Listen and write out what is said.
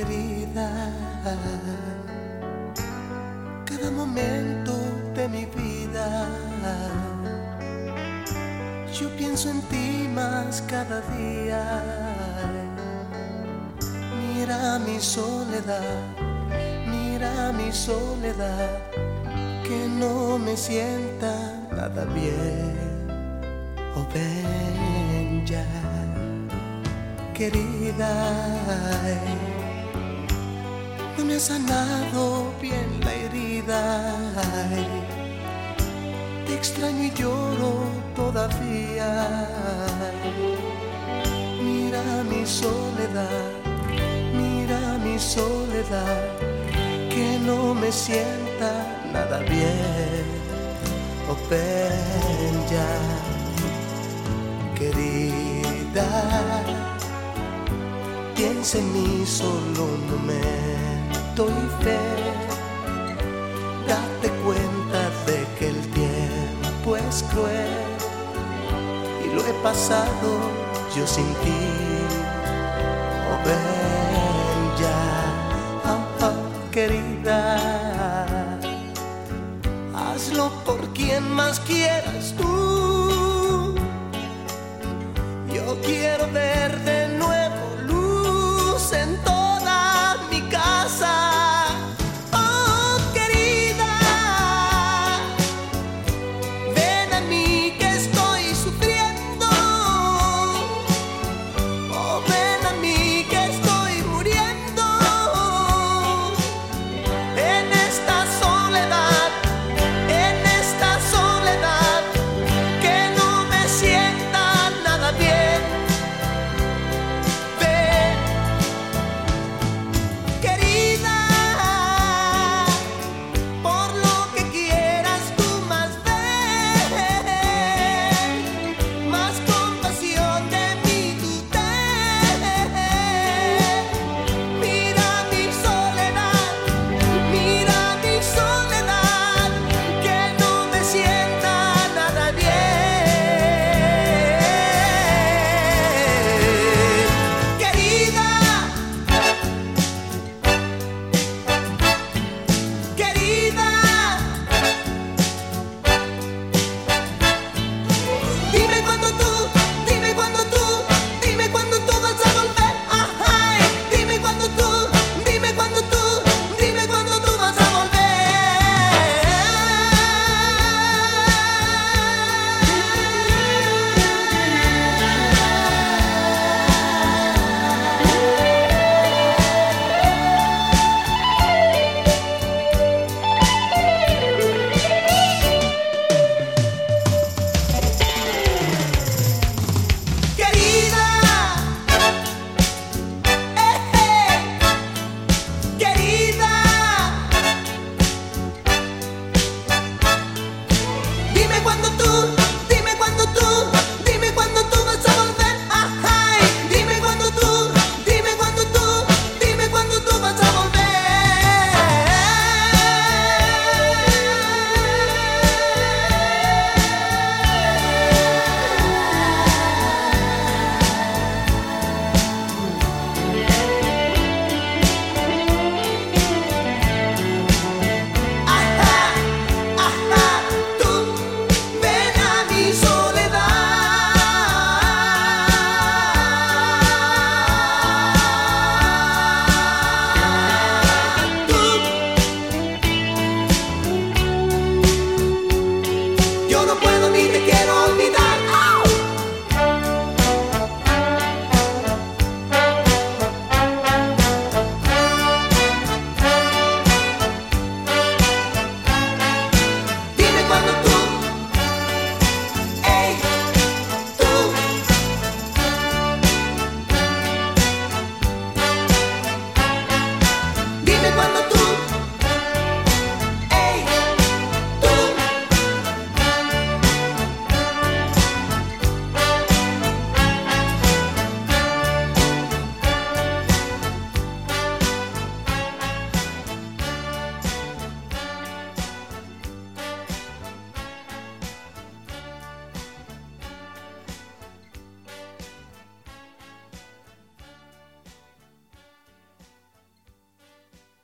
querida, cada momento de mi vida yo pienso en ti más cada día. Mira mi soledad, mira mi soledad, que no me sienta nada bien. Oh, ven ya, querida, no me ha sanado bien la herida. Te extraño y lloro todavía. Mira mi soledad, mira mi soledad, que no me sienta nada bien. Oh, ven ya, querida, piensa en mí solo un momento y fe. Date cuenta de que el tiempo es cruel y lo he pasado yo sin ti. Oh, ven ya, oh, oh, querida, hazlo por quien más quieras tú. Yo quiero verte